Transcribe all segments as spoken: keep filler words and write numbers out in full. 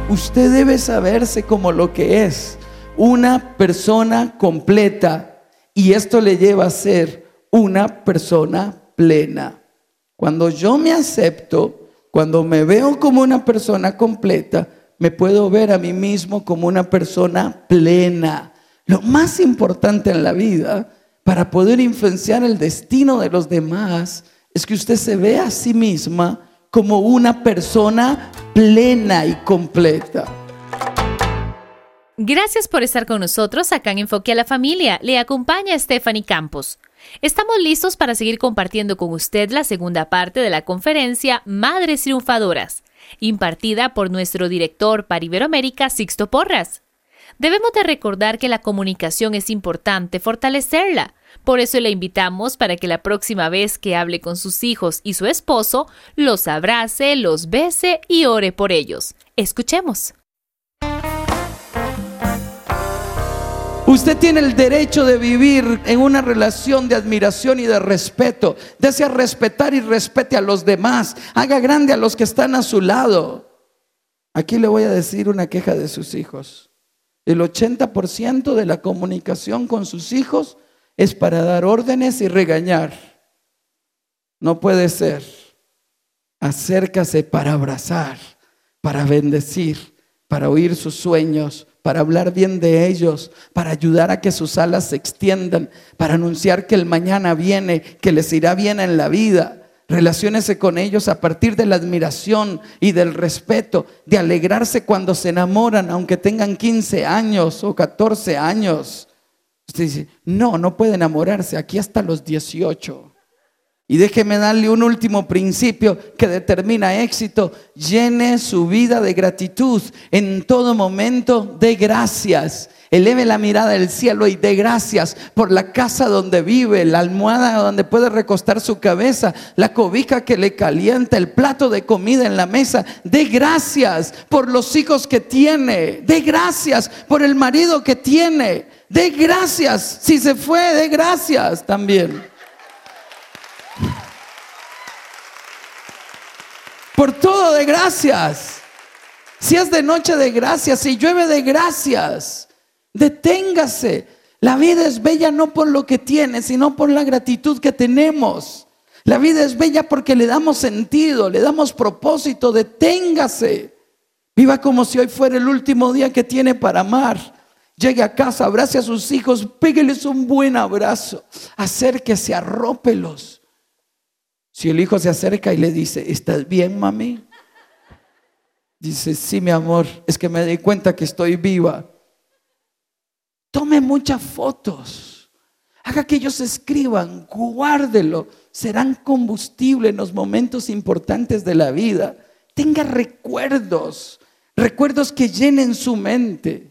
Usted debe saberse como lo que es, una persona completa, y esto le lleva a ser una persona plena. Cuando yo me acepto, cuando me veo como una persona completa, me puedo ver a mí mismo como una persona plena. Lo más importante en la vida para poder influenciar el destino de los demás es que usted se vea a sí misma como una persona plena y completa. Gracias por estar con nosotros acá en Enfoque a la Familia. Le acompaña Stephanie Campos. Estamos listos para seguir compartiendo con usted la segunda parte de la conferencia Madres Triunfadoras, impartida por nuestro director para Iberoamérica, Sixto Porras. Debemos de recordar que la comunicación es importante fortalecerla. Por eso le invitamos para que la próxima vez que hable con sus hijos y su esposo, los abrace, los bese y ore por ellos. Escuchemos. Usted tiene el derecho de vivir en una relación de admiración y de respeto. Desea respetar y respete a los demás. Haga grande a los que están a su lado. Aquí le voy a decir una queja de sus hijos. El ochenta por ciento de la comunicación con sus hijos es para dar órdenes y regañar. No puede ser. Acércase para abrazar, para bendecir, para oír sus sueños, para hablar bien de ellos, para ayudar a que sus alas se extiendan, para anunciar que el mañana viene, que les irá bien en la vida. Relaciónese con ellos a partir de la admiración y del respeto, de alegrarse cuando se enamoran, aunque tengan quince años o catorce años. Usted dice, no, no puede enamorarse, aquí hasta los dieciocho. Y déjeme darle un último principio que determina éxito. Llene su vida de gratitud. En todo momento, dé gracias. Eleve la mirada del cielo y dé gracias por la casa donde vive, la almohada donde puede recostar su cabeza, la cobija que le calienta, el plato de comida en la mesa. Dé gracias por los hijos que tiene. Dé gracias por el marido que tiene. Dé gracias. Si se fue, dé gracias también. Por todo de gracias. Si es de noche, de gracias. Si llueve, de gracias. Deténgase. La vida es bella no por lo que tiene, sino por la gratitud que tenemos. La vida es bella porque le damos sentido, le damos propósito. Deténgase. Viva como si hoy fuera el último día que tiene para amar. Llegue a casa, abrace a sus hijos, pégueles un buen abrazo. Acérquese, arrópelos. Si el hijo se acerca y le dice, ¿estás bien, mami? Dice, sí, mi amor, es que me di cuenta que estoy viva. Tome muchas fotos. Haga que ellos escriban, guárdelo. Serán combustible en los momentos importantes de la vida. Tenga recuerdos, recuerdos que llenen su mente.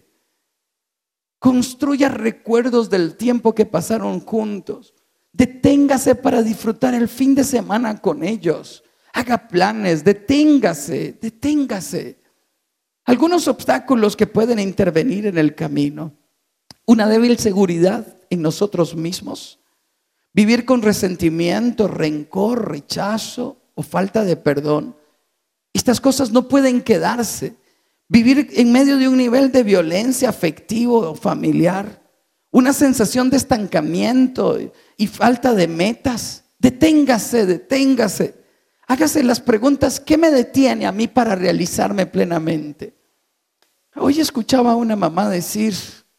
Construya recuerdos del tiempo que pasaron juntos. Deténgase para disfrutar el fin de semana con ellos. Haga planes, deténgase, deténgase. Algunos obstáculos que pueden intervenir en el camino. Una débil seguridad en nosotros mismos. Vivir con resentimiento, rencor, rechazo o falta de perdón. Estas cosas no pueden quedarse. Vivir en medio de un nivel de violencia afectivo o familiar. Una sensación de estancamiento y falta de metas. Deténgase, deténgase. Hágase las preguntas, ¿qué me detiene a mí para realizarme plenamente? Hoy escuchaba a una mamá decir,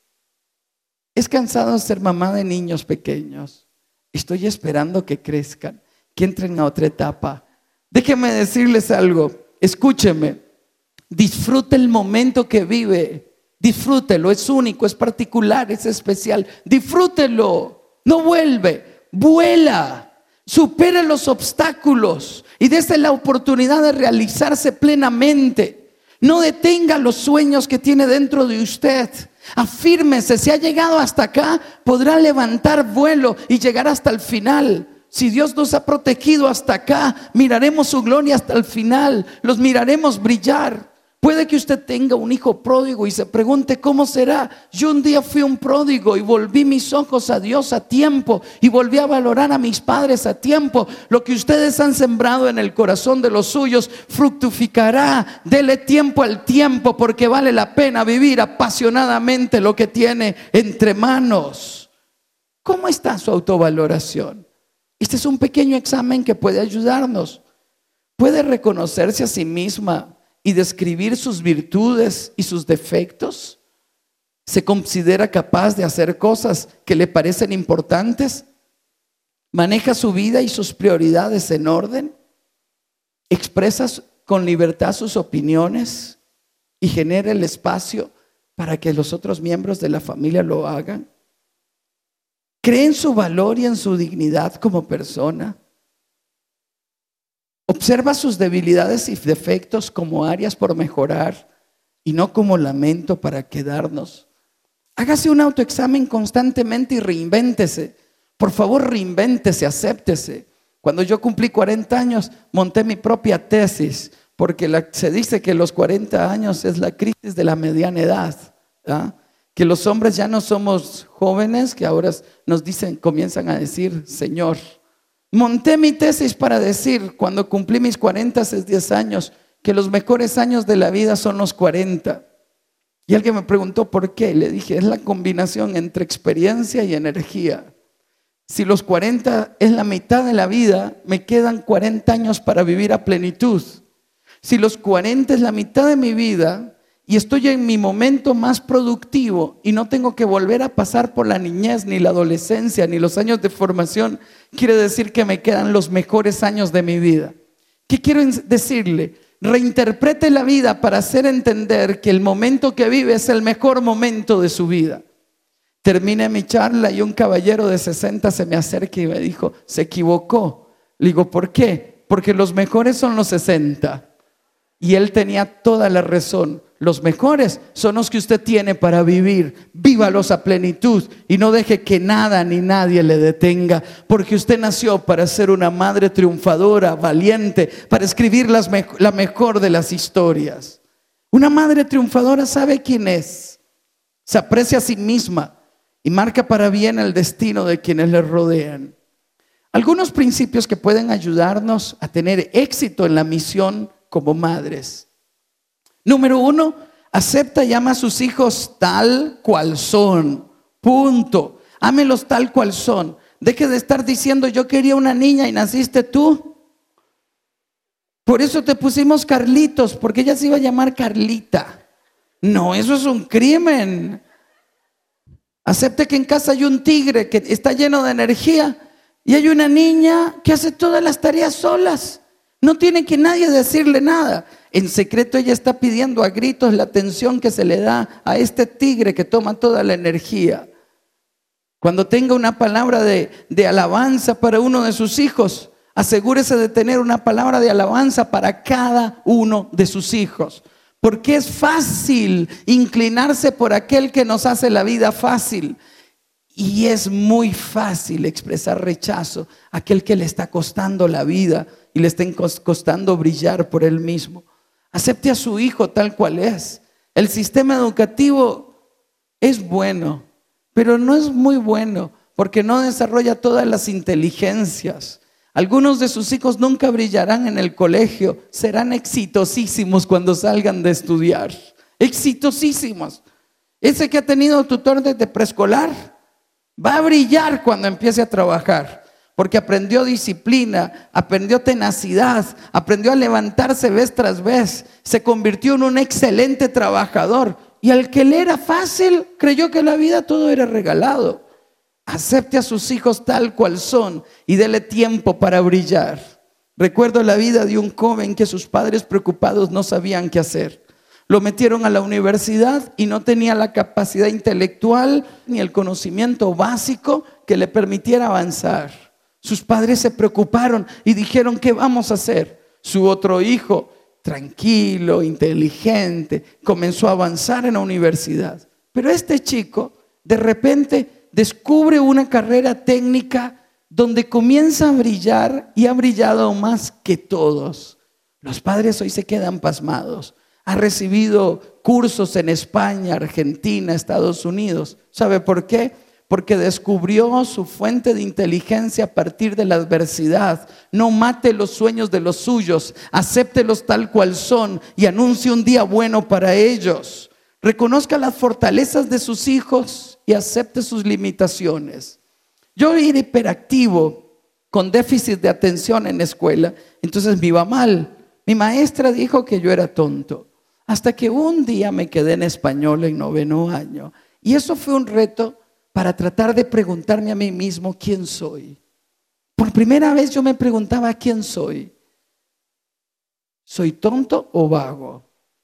es cansado ser mamá de niños pequeños. Estoy esperando que crezcan, que entren a otra etapa. Déjenme decirles algo, escúcheme. Disfrute el momento que vive. Disfrútelo, es único, es particular, es especial. Disfrútelo, no vuelve, vuela, supere los obstáculos y dése la oportunidad de realizarse plenamente. No detenga los sueños que tiene dentro de usted. Afírmese, si ha llegado hasta acá, podrá levantar vuelo y llegar hasta el final. Si Dios nos ha protegido hasta acá, miraremos su gloria hasta el final, los miraremos brillar. Puede que usted tenga un hijo pródigo y se pregunte cómo será. Yo un día fui un pródigo y volví mis ojos a Dios a tiempo y volví a valorar a mis padres a tiempo. Lo que ustedes han sembrado en el corazón de los suyos fructificará. Dele tiempo al tiempo, porque vale la pena vivir apasionadamente lo que tiene entre manos. ¿Cómo está su autovaloración? Este es un pequeño examen que puede ayudarnos. ¿Puede reconocerse a sí misma y describir sus virtudes y sus defectos? ¿Se considera capaz de hacer cosas que le parecen importantes? ¿Maneja su vida y sus prioridades en orden? ¿Expresa con libertad sus opiniones y genera el espacio para que los otros miembros de la familia lo hagan? ¿Cree en su valor y en su dignidad como persona? ¿Observa sus debilidades y defectos como áreas por mejorar y no como lamento para quedarnos? Hágase un autoexamen constantemente y reinvéntese. Por favor, reinvéntese, acéptese. Cuando yo cumplí cuarenta años, monté mi propia tesis, porque la, se dice que los cuarenta años es la crisis de la mediana edad, ¿ah? Que los hombres ya no somos jóvenes, que ahora nos dicen, comienzan a decir Señor. Monté mi tesis para decir, cuando cumplí mis cuarenta, hace diez años, que los mejores años de la vida son los cuarenta. Y alguien me preguntó por qué. Le dije, es la combinación entre experiencia y energía. Si los cuarenta es la mitad de la vida, me quedan cuarenta años para vivir a plenitud. Si los cuarenta es la mitad de mi vida y estoy en mi momento más productivo y no tengo que volver a pasar por la niñez, ni la adolescencia, ni los años de formación, quiere decir que me quedan los mejores años de mi vida. ¿Qué quiero decirle? Reinterprete la vida para hacer entender que el momento que vive es el mejor momento de su vida. Terminé mi charla y un caballero de sesenta se me acerca y me dijo, se equivocó. Le digo, ¿por qué? Porque los mejores son los sesenta. Y él tenía toda la razón. Los mejores son los que usted tiene para vivir. Vívalos a plenitud y no deje que nada ni nadie le detenga, porque usted nació para ser una madre triunfadora, valiente, para escribir las me- la mejor de las historias. Una madre triunfadora sabe quién es, se aprecia a sí misma y marca para bien el destino de quienes le rodean. Algunos principios que pueden ayudarnos a tener éxito en la misión como madres. Número uno, acepta y ama a sus hijos tal cual son. Punto. Ámelos tal cual son. Deje de estar diciendo yo quería una niña y naciste tú. Por eso te pusimos Carlitos, porque ella se iba a llamar Carlita. No, eso es un crimen. Acepte que en casa hay un tigre que está lleno de energía y hay una niña que hace todas las tareas solas. No tiene que nadie decirle nada. En secreto ella está pidiendo a gritos la atención que se le da a este tigre que toma toda la energía. Cuando tenga una palabra de, de alabanza para uno de sus hijos, asegúrese de tener una palabra de alabanza para cada uno de sus hijos. Porque es fácil inclinarse por aquel que nos hace la vida fácil. Y es muy fácil expresar rechazo a aquel que le está costando la vida y le está costando brillar por él mismo. Acepte a su hijo tal cual es. El sistema educativo es bueno, pero no es muy bueno porque no desarrolla todas las inteligencias. Algunos de sus hijos nunca brillarán en el colegio, serán exitosísimos cuando salgan de estudiar. Exitosísimos. Ese que ha tenido tutor desde preescolar va a brillar cuando empiece a trabajar. Porque aprendió disciplina, aprendió tenacidad, aprendió a levantarse vez tras vez, se convirtió en un excelente trabajador. Y al que le era fácil, creyó que la vida todo era regalado. Acepte a sus hijos tal cual son y dele tiempo para brillar. Recuerdo la vida de un joven que sus padres preocupados no sabían qué hacer. Lo metieron a la universidad y no tenía la capacidad intelectual ni el conocimiento básico que le permitiera avanzar. Sus padres se preocuparon y dijeron, ¿qué vamos a hacer? Su otro hijo, tranquilo, inteligente, comenzó a avanzar en la universidad. Pero este chico, de repente, descubre una carrera técnica donde comienza a brillar y ha brillado más que todos. Los padres hoy se quedan pasmados. ha recibido cursos en España, Argentina, Estados Unidos. ¿Sabe por qué? Porque descubrió su fuente de inteligencia a partir de la adversidad. No mate los sueños de los suyos, acéptelos tal cual son y anuncie un día bueno para ellos. Reconozca las fortalezas de sus hijos y acepte sus limitaciones. Yo era hiperactivo, con déficit de atención en la escuela, entonces me iba mal. Mi maestra dijo que yo era tonto, hasta que un día me quedé en español en noveno año. Y eso fue un reto para tratar de preguntarme a mí mismo quién soy. Por primera vez yo me preguntaba quién soy. ¿Soy tonto o vago?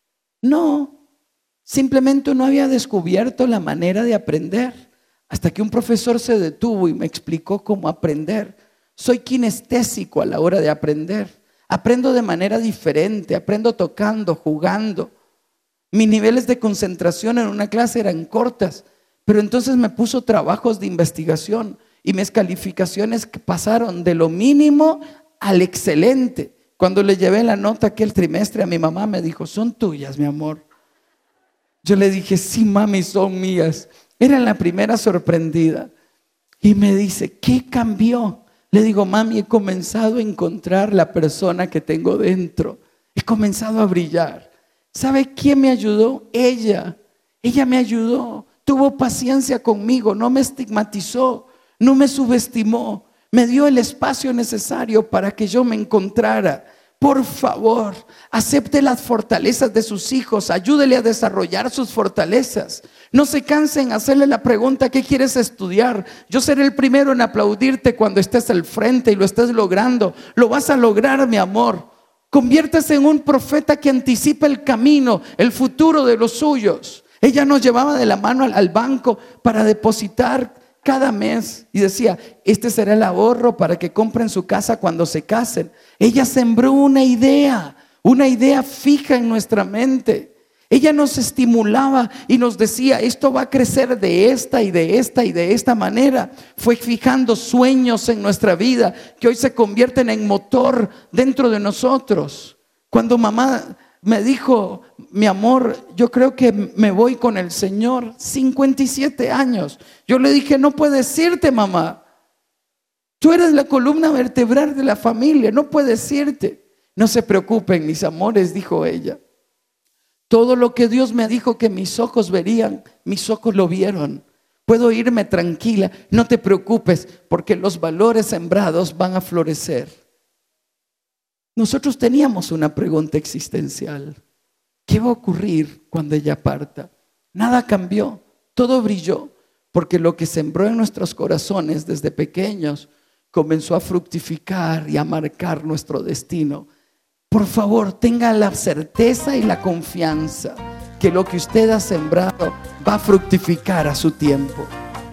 No, simplemente no había descubierto la manera de aprender, hasta que un profesor se detuvo y me explicó cómo aprender. Soy kinestésico a la hora de aprender. Aprendo de manera diferente, aprendo tocando, jugando. Mis niveles de concentración en una clase eran cortas, pero entonces me puso trabajos de investigación y mis calificaciones pasaron de lo mínimo al excelente. Cuando le llevé la nota aquel trimestre a mi mamá, me dijo: son tuyas, mi amor. Yo le dije: sí, mami, son mías. Era la primera sorprendida. Y me dice: ¿qué cambió? Le digo: mami, he comenzado a encontrar la persona que tengo dentro. He comenzado a brillar. ¿Sabe quién me ayudó? Ella. Ella me ayudó. Tuvo paciencia conmigo, no me estigmatizó, no me subestimó, me dio el espacio necesario para que yo me encontrara. Por favor, acepte las fortalezas de sus hijos, ayúdele a desarrollar sus fortalezas. No se cansen en hacerle la pregunta: ¿qué quieres estudiar? Yo seré el primero en aplaudirte cuando estés al frente y lo estés logrando. Lo vas a lograr, mi amor. Conviértase en un profeta que anticipa el camino, el futuro de los suyos. Ella nos llevaba de la mano al, al banco para depositar cada mes y decía: este será el ahorro para que compren su casa cuando se casen. Ella sembró una idea, una idea fija en nuestra mente. Ella nos estimulaba y nos decía: esto va a crecer de esta y de esta y de esta manera. Fue fijando sueños en nuestra vida que hoy se convierten en motor dentro de nosotros. Cuando mamá me dijo: mi amor, yo creo que me voy con el Señor, cincuenta y siete años. Yo le dije: no puedes irte, mamá. Tú eres la columna vertebral de la familia, no puedes irte. No se preocupen, mis amores, dijo ella. Todo lo que Dios me dijo que mis ojos verían, mis ojos lo vieron. Puedo irme tranquila, no te preocupes, porque los valores sembrados van a florecer. Nosotros teníamos una pregunta existencial: ¿qué va a ocurrir cuando ella parta? Nada cambió, todo brilló, porque lo que sembró en nuestros corazones desde pequeños comenzó a fructificar y a marcar nuestro destino. Por favor, tenga la certeza y la confianza que lo que usted ha sembrado va a fructificar a su tiempo.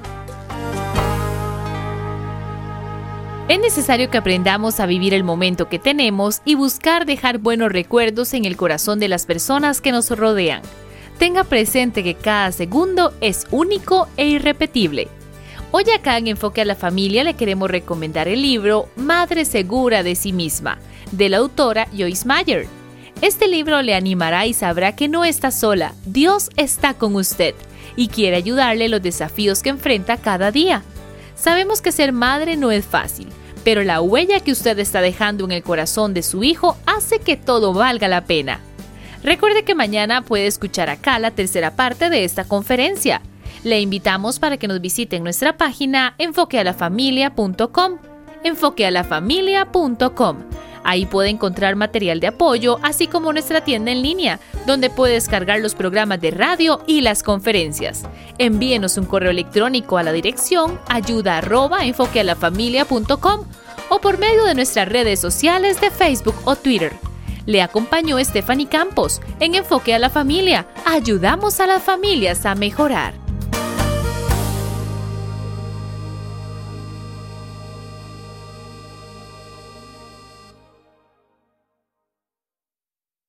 Es necesario que aprendamos a vivir el momento que tenemos y buscar dejar buenos recuerdos en el corazón de las personas que nos rodean. Tenga presente que cada segundo es único e irrepetible. Hoy acá en Enfoque a la Familia le queremos recomendar el libro Madre Segura de Sí Misma, de la autora Joyce Meyer. Este libro le animará y sabrá que no está sola. Dios está con usted y quiere ayudarle en los desafíos que enfrenta cada día. Sabemos que ser madre no es fácil, pero la huella que usted está dejando en el corazón de su hijo hace que todo valga la pena. Recuerde que mañana puede escuchar acá la tercera parte de esta conferencia. Le invitamos para que nos visite en nuestra página enfoque a la familia punto com, enfoque a la familia punto com. Ahí puede encontrar material de apoyo, así como nuestra tienda en línea, donde puede descargar los programas de radio y las conferencias. Envíenos un correo electrónico a la dirección ayuda arroba enfoque a la familia punto com o por medio de nuestras redes sociales de Facebook o Twitter. Le acompañó Stephanie Campos en Enfoque a la Familia. Ayudamos a las familias a mejorar.